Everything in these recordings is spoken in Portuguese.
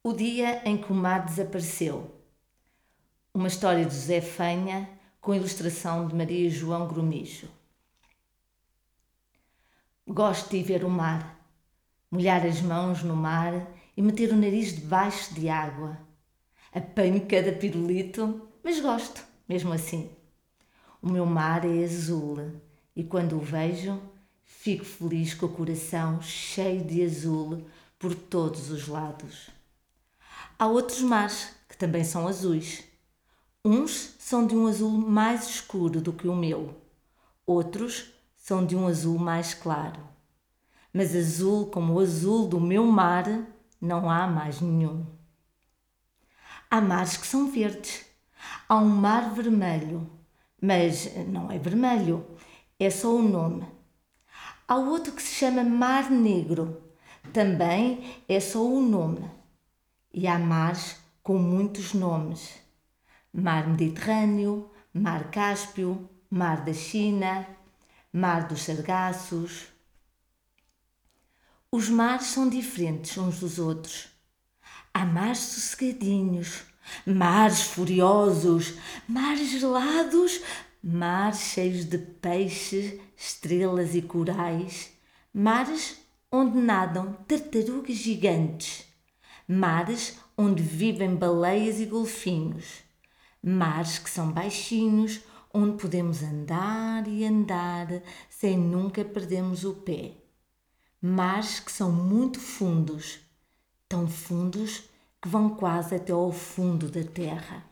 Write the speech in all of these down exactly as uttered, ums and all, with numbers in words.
O dia em que o mar desapareceu. Uma história de José Fanha, com ilustração de Maria João Grumijo. Gosto de ir ver o mar, molhar as mãos no mar e meter o nariz debaixo de água. Apanho cada pirulito, mas gosto, mesmo assim. O meu mar é azul e quando o vejo, fico feliz com o coração cheio de azul por todos os lados. Há outros mares que também são azuis. Uns são de um azul mais escuro do que o meu, outros são de um azul mais claro. Mas azul como o azul do meu mar, não há mais nenhum. Há mares que são verdes. Há um mar vermelho, mas não é vermelho, é só o nome. Há outro que se chama Mar Negro, também é só o nome. E há mares com muitos nomes. Mar Mediterrâneo, Mar Cáspio, Mar da China, Mar dos Sargassos. Os mares são diferentes uns dos outros. Há mares sossegadinhos, mares furiosos, mares gelados, mares cheios de peixes, estrelas e corais, mares onde nadam tartarugas gigantes, mares onde vivem baleias e golfinhos, mares que são baixinhos, onde podemos andar e andar sem nunca perdermos o pé, mares que são muito fundos, tão fundos que vão quase até ao fundo da terra.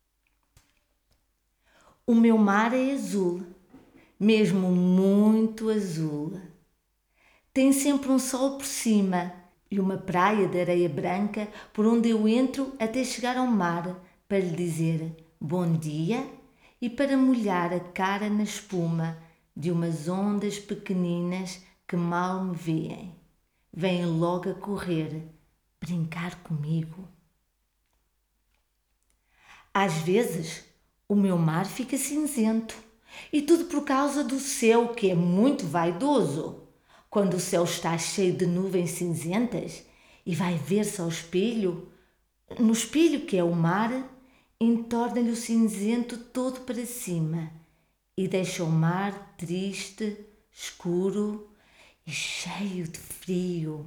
O meu mar é azul, mesmo muito azul. Tem sempre um sol por cima e uma praia de areia branca por onde eu entro até chegar ao mar para lhe dizer bom dia e para molhar a cara na espuma de umas ondas pequeninas que mal me veem. Vêm logo a correr, brincar comigo. Às vezes, o meu mar fica cinzento e tudo por causa do céu que é muito vaidoso. Quando o céu está cheio de nuvens cinzentas e vai ver-se ao espelho, no espelho que é o mar, entorna-lhe o cinzento todo para cima e deixa o mar triste, escuro e cheio de frio.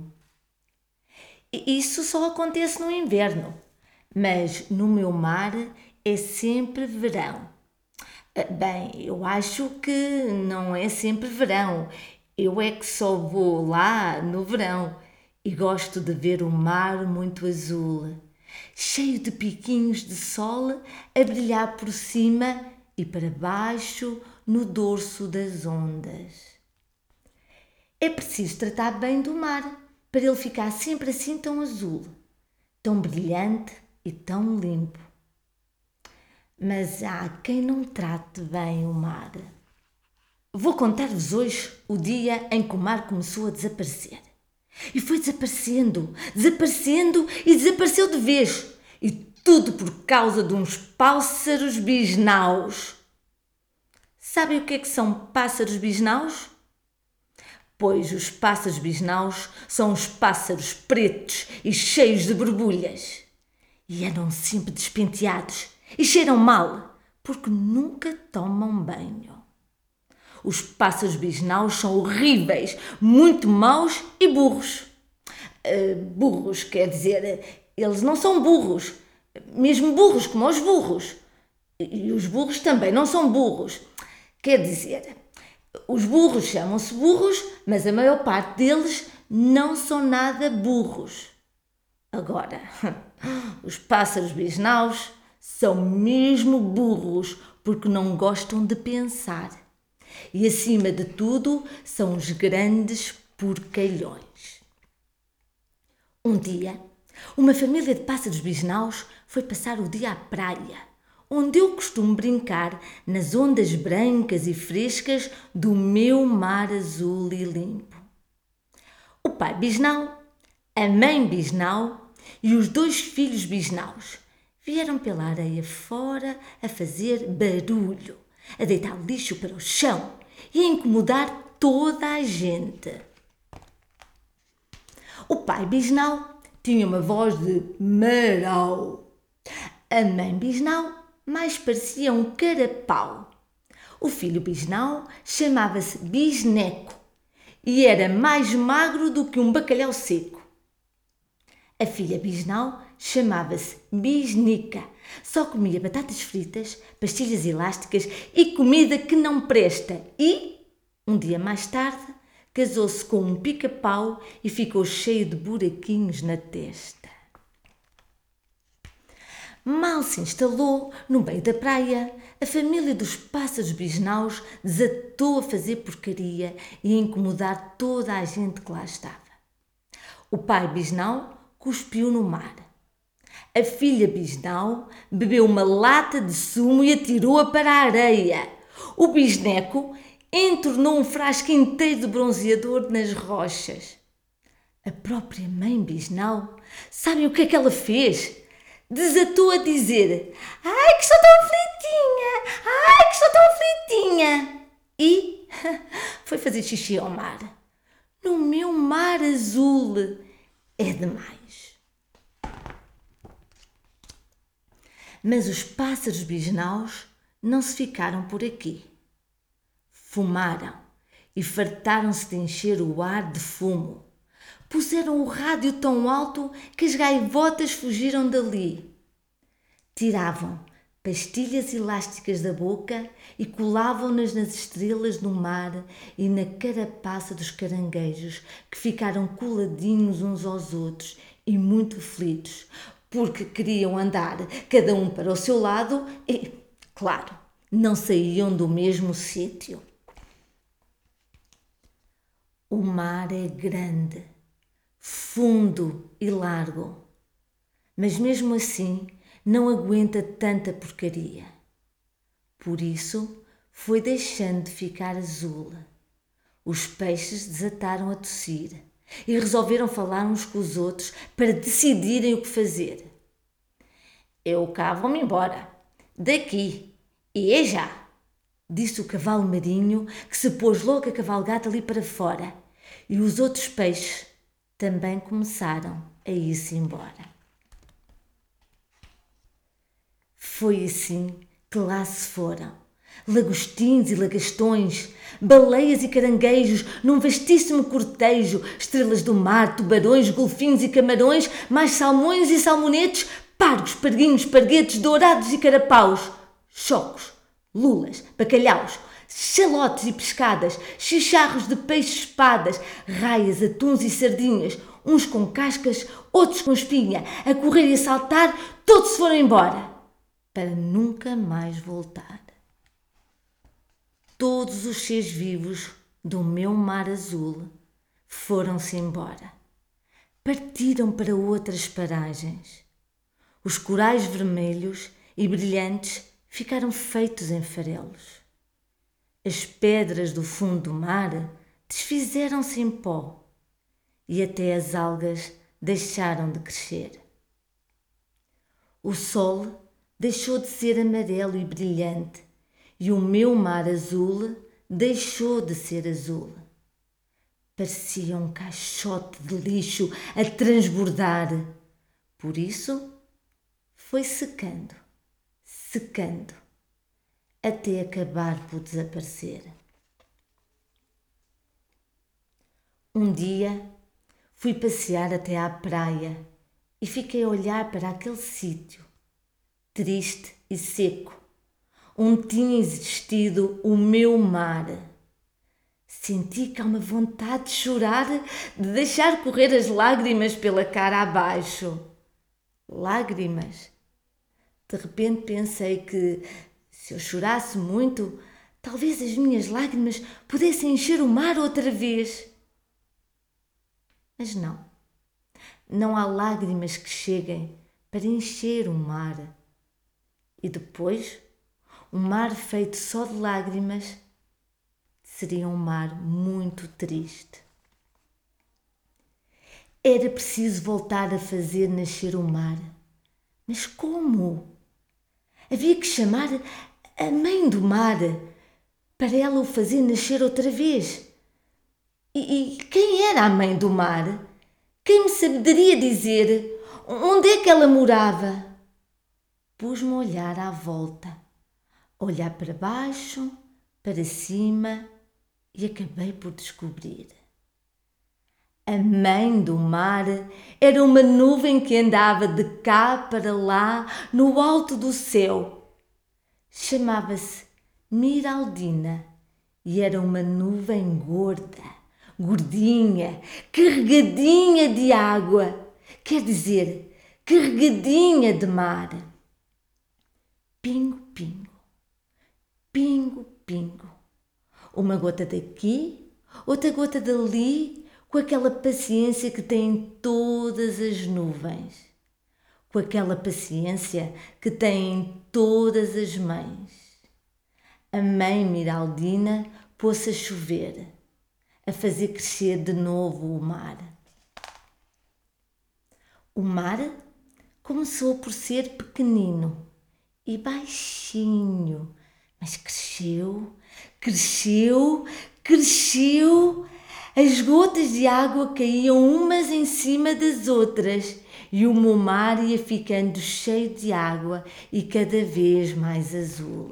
Isso só acontece no inverno, mas no meu mar é sempre verão. Bem, eu acho que não é sempre verão. Eu é que só vou lá no verão e gosto de ver o mar muito azul, cheio de piquinhos de sol a brilhar por cima e para baixo no dorso das ondas. É preciso tratar bem do mar para ele ficar sempre assim tão azul, tão brilhante e tão limpo. Mas há quem não trate bem o mar. Vou contar-vos hoje o dia em que o mar começou a desaparecer. E foi desaparecendo, desaparecendo e desapareceu de vez. E tudo por causa de uns pássaros bisnaus. Sabem o que é que são pássaros bisnaus? Pois os pássaros bisnaus são os pássaros pretos e cheios de borbulhas. E andam sempre despenteados e cheiram mal, porque nunca tomam banho. Os pássaros bisnaus são horríveis, muito maus e burros. Uh, burros, quer dizer, eles não são burros, mesmo burros como os burros. E os burros também não são burros. Quer dizer, os burros chamam-se burros, mas a maior parte deles não são nada burros. Agora, os pássaros bisnaus são mesmo burros porque não gostam de pensar. E, acima de tudo, são os grandes porcalhões. Um dia, uma família de pássaros bisnaus foi passar o dia à praia, onde eu costumo brincar nas ondas brancas e frescas do meu mar azul e limpo. O pai bisnau, a mãe bisnau e os dois filhos bisnaus vieram pela areia fora a fazer barulho, a deitar lixo para o chão e a incomodar toda a gente. O pai bisnau tinha uma voz de marau. A mãe Bisnau mais parecia um carapau. O filho Bisnau chamava-se Bisneco e era mais magro do que um bacalhau seco. A filha Bisnau chamava-se Bisnica, só comia batatas fritas, pastilhas elásticas e comida que não presta e, um dia mais tarde, casou-se com um pica-pau e ficou cheio de buraquinhos na testa. Mal se instalou no meio da praia, a família dos pássaros bisnaus desatou a fazer porcaria e a incomodar toda a gente que lá estava. O pai bisnau cuspiu no mar. A filha bisnau bebeu uma lata de sumo e atirou-a para a areia. O bisneco entornou um frasco inteiro de bronzeador nas rochas. A própria mãe bisnau, sabem o que é que ela fez? Desatou a dizer: "Ai, que estou tão aflitinha! Ai, que estou tão aflitinha!" E foi fazer xixi ao mar. No meu mar azul é demais. Mas os pássaros bisnaus não se ficaram por aqui. Fumaram e fartaram-se de encher o ar de fumo. Puseram o rádio tão alto que as gaivotas fugiram dali. Tiravam pastilhas elásticas da boca e colavam-nas nas estrelas do mar e na carapaça dos caranguejos, que ficaram coladinhos uns aos outros e muito aflitos, porque queriam andar cada um para o seu lado e, claro, não saíam do mesmo sítio. O mar é grande, fundo e largo, mas mesmo assim não aguenta tanta porcaria. Por isso foi deixando de ficar azul. Os peixes desataram a tossir e resolveram falar uns com os outros para decidirem o que fazer. "Eu cá vou-me embora, daqui, e é já", disse o cavalo marinho, que se pôs logo a cavalgar ali para fora, e os outros peixes também começaram a ir-se embora. Foi assim que lá se foram lagostins e lagastões, baleias e caranguejos, num vastíssimo cortejo, estrelas do mar, tubarões, golfinhos e camarões, mais salmões e salmonetes, pargos, parguinhos, parguetes, dourados e carapaus, chocos, lulas, bacalhaus, xalotes e pescadas, chicharros de peixe-espadas, raias, atuns e sardinhas, uns com cascas, outros com espinha, a correr e a saltar, todos se foram embora, para nunca mais voltar. Todos os seres vivos do meu mar azul foram-se embora. Partiram para outras paragens. Os corais vermelhos e brilhantes ficaram feitos em farelos. As pedras do fundo do mar desfizeram-se em pó e até as algas deixaram de crescer. O sol deixou de ser amarelo e brilhante e o meu mar azul deixou de ser azul. Parecia um caixote de lixo a transbordar. Por isso, foi secando, secando, até acabar por desaparecer. Um dia, fui passear até à praia e fiquei a olhar para aquele sítio, triste e seco, onde tinha existido o meu mar. Senti cá uma vontade de chorar, de deixar correr as lágrimas pela cara abaixo. Lágrimas. De repente pensei que, se eu chorasse muito, talvez as minhas lágrimas pudessem encher o mar outra vez. Mas não. Não há lágrimas que cheguem para encher o mar. E depois, um mar feito só de lágrimas seria um mar muito triste. Era preciso voltar a fazer nascer o mar. Mas como? Havia que chamar a mãe do mar para ela o fazer nascer outra vez. E, e quem era a mãe do mar? Quem me saberia dizer onde é que ela morava? Pus-me a olhar à volta, a olhar para baixo, para cima e acabei por descobrir. A mãe do mar era uma nuvem que andava de cá para lá no alto do céu. Chamava-se Miraldina e era uma nuvem gorda, gordinha, carregadinha de água, quer dizer, carregadinha de mar. Pingo, pingo, pingo, pingo. Uma gota daqui, outra gota dali, com aquela paciência que têm todas as nuvens, com aquela paciência que têm todas as mães. A mãe Miraldina pôs-se a chover, a fazer crescer de novo o mar. O mar começou por ser pequenino e baixinho, mas cresceu, cresceu, cresceu. As gotas de água caíam umas em cima das outras e o meu mar ia ficando cheio de água e cada vez mais azul.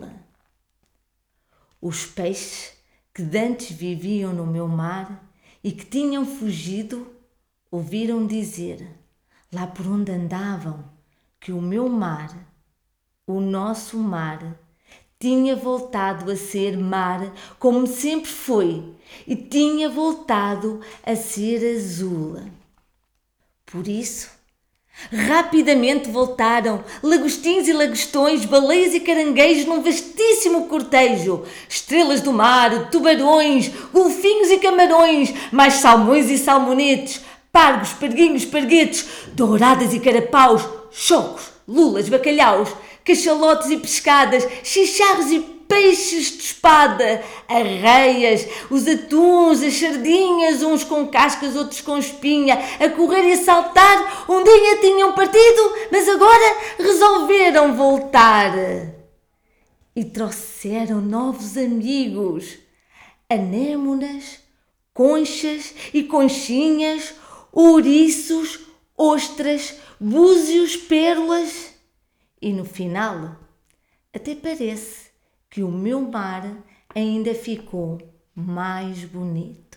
Os peixes que dantes viviam no meu mar e que tinham fugido, ouviram dizer, lá por onde andavam, que o meu mar, o nosso mar, tinha voltado a ser mar como sempre foi e tinha voltado a ser azul. Por isso, rapidamente voltaram lagostins e lagostões, baleias e caranguejos num vastíssimo cortejo, estrelas do mar, tubarões, golfinhos e camarões, mais salmões e salmonetes, pargos, parguinhos, parguetes, douradas e carapaus, chocos, lulas, bacalhaus, cachalotes e pescadas, chicharros e peixes de espada, arreias, os atuns, as sardinhas, uns com cascas, outros com espinha, a correr e a saltar. Um dia tinham partido, mas agora resolveram voltar. E trouxeram novos amigos, anémonas, conchas e conchinhas, ouriços, ostras, búzios, pérolas. E no final, até parece que o meu mar ainda ficou mais bonito.